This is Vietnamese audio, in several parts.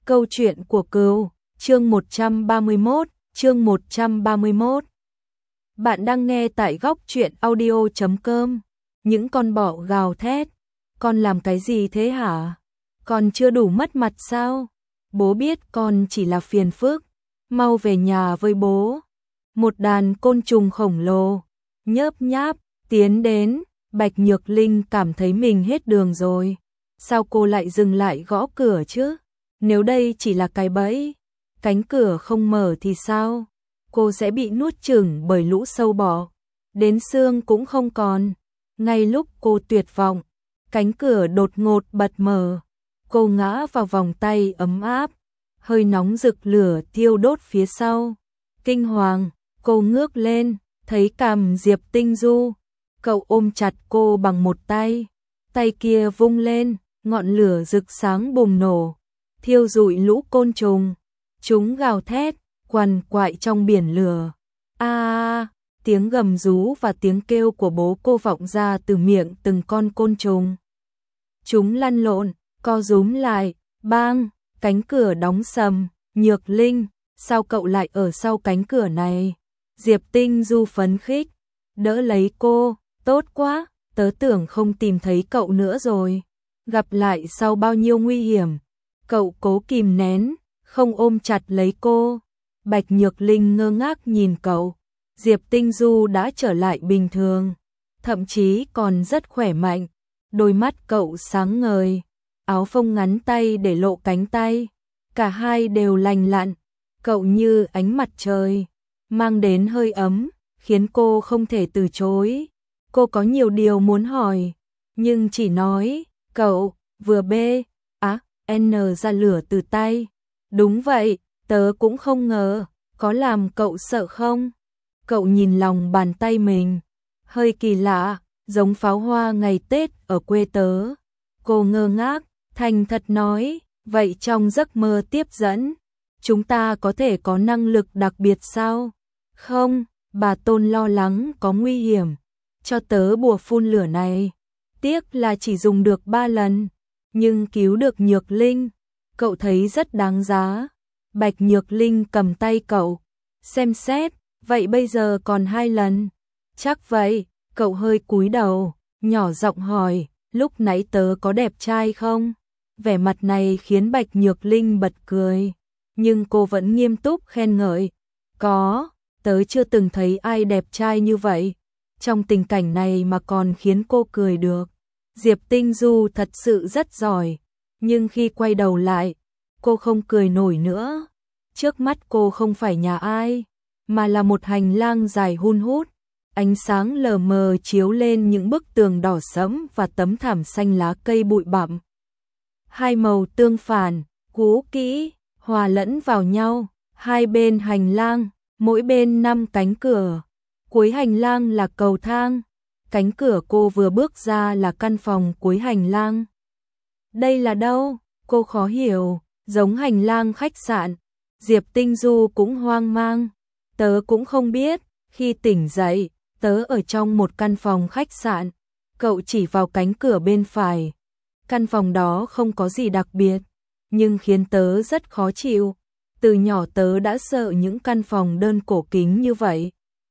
Câu chuyện của Cừu, chương 131, chương 131. Bạn đang nghe tại góc truyện audio.com. Những con bọ gào thét. Con làm cái gì thế hả? Con chưa đủ mất mặt sao? Bố biết con chỉ là phiền phức. Mau về nhà với bố. Một đàn côn trùng khổng lồ, nhớp nháp, tiến đến. Bạch Nhược Linh cảm thấy mình hết đường rồi. Sao cô lại dừng lại gõ cửa chứ? Nếu đây chỉ là cái bẫy, cánh cửa không mở thì sao? Cô sẽ bị nuốt chửng bởi lũ sâu bọ, đến xương cũng không còn. Ngay lúc cô tuyệt vọng, cánh cửa đột ngột bật mở. Cô ngã vào vòng tay ấm áp, hơi nóng rực lửa thiêu đốt phía sau. Kinh hoàng, cô ngước lên, thấy cằm Diệp Tinh Du. Cậu ôm chặt cô bằng một tay, tay kia vung lên, ngọn lửa rực sáng bùng nổ, thiêu rụi lũ côn trùng. Chúng gào thét, quằn quại trong biển lửa. Tiếng gầm rú và tiếng kêu của bố cô vọng ra từ miệng từng con côn trùng. Chúng lăn lộn, co rúm lại, bang, cánh cửa đóng sầm. Nhược Linh, sao cậu lại ở sau cánh cửa này? Diệp Tinh Du phấn khích, đỡ lấy cô, tốt quá, tớ tưởng không tìm thấy cậu nữa rồi. Gặp lại sau bao nhiêu nguy hiểm. Cậu cố kìm nén, không ôm chặt lấy cô. Bạch Nhược Linh ngơ ngác nhìn cậu. Diệp Tinh Du đã trở lại bình thường, thậm chí còn rất khỏe mạnh. Đôi mắt cậu sáng ngời, áo phông ngắn tay để lộ cánh tay. Cả hai đều lành lặn, cậu như ánh mặt trời, mang đến hơi ấm, khiến cô không thể từ chối. Cô có nhiều điều muốn hỏi, nhưng chỉ nói, cậu, vừa N ra lửa từ tay. Đúng vậy, tớ cũng không ngờ, có làm cậu sợ không? Cậu nhìn lòng bàn tay mình, hơi kỳ lạ, giống pháo hoa ngày Tết ở quê tớ. Cô ngơ ngác, thành thật nói, vậy trong giấc mơ tiếp dẫn, chúng ta có thể có năng lực đặc biệt sao? Không, bà Tôn lo lắng có nguy hiểm, cho tớ bùa phun lửa này. Tiếc là chỉ dùng được 3 lần, nhưng cứu được Nhược Linh, cậu thấy rất đáng giá. Bạch Nhược Linh cầm tay cậu, xem xét, vậy bây giờ còn 2 lần. Chắc vậy, cậu hơi cúi đầu, nhỏ giọng hỏi, lúc nãy tớ có đẹp trai không? Vẻ mặt này khiến Bạch Nhược Linh bật cười, nhưng cô vẫn nghiêm túc khen ngợi. Có, tớ chưa từng thấy ai đẹp trai như vậy. Trong tình cảnh này mà còn khiến cô cười được. Diệp Tinh Du thật sự rất giỏi, nhưng khi quay đầu lại, cô không cười nổi nữa. Trước mắt cô không phải nhà ai, mà là một hành lang dài hun hút. Ánh sáng lờ mờ chiếu lên những bức tường đỏ sẫm và tấm thảm xanh lá cây bụi bặm. Hai màu tương phản, cũ kỹ, hòa lẫn vào nhau. Hai bên hành lang, mỗi bên 5 cánh cửa. Cuối hành lang là cầu thang. Cánh cửa cô vừa bước ra là căn phòng cuối hành lang. Đây là đâu? Cô khó hiểu, giống hành lang khách sạn. Diệp Tinh Du cũng hoang mang. Tớ cũng không biết, khi tỉnh dậy, tớ ở trong một căn phòng khách sạn. Cậu chỉ vào cánh cửa bên phải. Căn phòng đó không có gì đặc biệt, nhưng khiến tớ rất khó chịu. Từ nhỏ tớ đã sợ những căn phòng đơn cổ kính như vậy,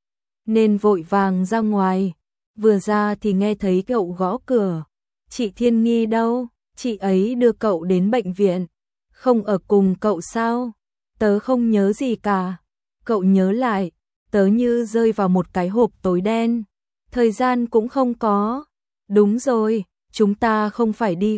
nên vội vàng ra ngoài. Vừa ra thì nghe thấy cậu gõ cửa. Chị Thiên Nghi đâu? Chị ấy đưa cậu đến bệnh viện. Không ở cùng cậu sao? Tớ không nhớ gì cả. Cậu nhớ lại, tớ như rơi vào một cái hộp tối đen. Thời gian cũng không có. Đúng rồi, chúng ta không phải đi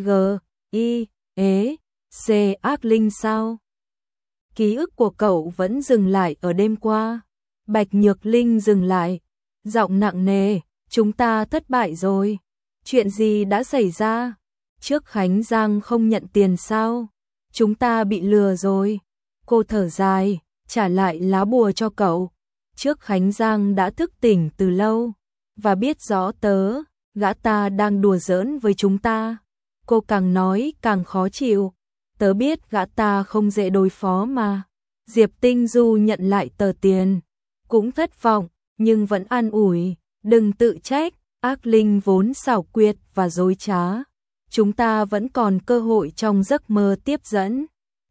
C Ác Linh sao? Ký ức của cậu vẫn dừng lại ở đêm qua. Bạch Nhược Linh dừng lại, giọng nặng nề, chúng ta thất bại rồi. Chuyện gì đã xảy ra? Trước Khánh Giang không nhận tiền sao? Chúng ta bị lừa rồi. Cô thở dài, trả lại lá bùa cho cậu. Trước Khánh Giang đã thức tỉnh từ lâu, và biết rõ gã ta đang đùa giỡn với chúng ta. Cô càng nói càng khó chịu. Tớ biết gã ta không dễ đối phó mà. Diệp Tinh Du nhận lại tờ tiền, cũng thất vọng, nhưng vẫn an ủi, đừng tự trách, ác linh vốn xảo quyệt và dối trá. Chúng ta vẫn còn cơ hội trong giấc mơ tiếp dẫn.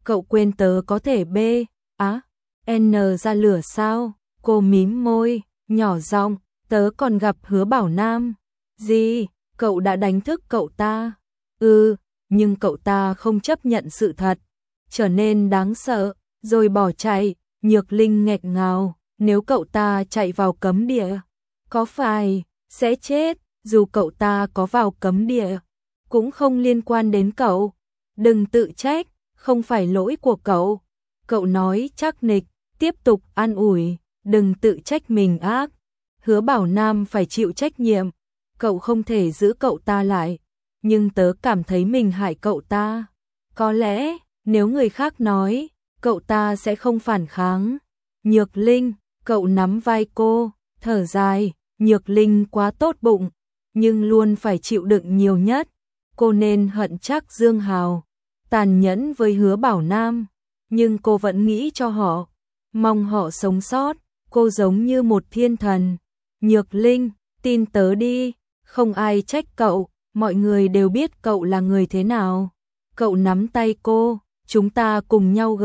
cậu quên tớ có thể B, N ra lửa sao? Cô mím môi, nhỏ giọng, tớ còn gặp Hứa Bảo Nam. Gì? Cậu đã đánh thức cậu ta? Nhưng cậu ta không chấp nhận sự thật, trở nên đáng sợ, rồi bỏ chạy. Nhược Linh nghẹn ngào, nếu cậu ta chạy vào cấm địa, có phải sẽ chết? Dù cậu ta có vào cấm địa, cũng không liên quan đến cậu. Đừng tự trách, không phải lỗi của cậu. Cậu nói chắc nịch, tiếp tục an ủi, đừng tự trách mình ác. Hứa Bảo Nam phải chịu trách nhiệm, cậu không thể giữ cậu ta lại, nhưng tớ cảm thấy mình hại cậu ta. Có lẽ, nếu người khác nói, cậu ta sẽ không phản kháng. Nhược Linh, cậu nắm vai cô, thở dài, Nhược Linh quá tốt bụng, nhưng luôn phải chịu đựng nhiều nhất. Cô nên hận chắc Dương Hào, tàn nhẫn với Hứa Bảo Nam, nhưng cô vẫn nghĩ cho họ, mong họ sống sót. Cô giống như một thiên thần. Nhược Linh, tin tớ đi, không ai trách cậu, mọi người đều biết cậu là người thế nào. Cậu nắm tay cô, chúng ta cùng nhau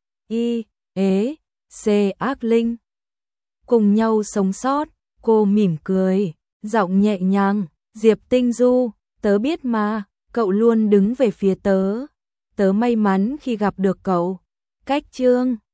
C ác linh, cùng nhau sống sót. Cô mỉm cười, giọng nhẹ nhàng, Diệp Tinh Du, tớ biết mà, cậu luôn đứng về phía tớ. Tớ may mắn khi gặp được cậu. Cách chương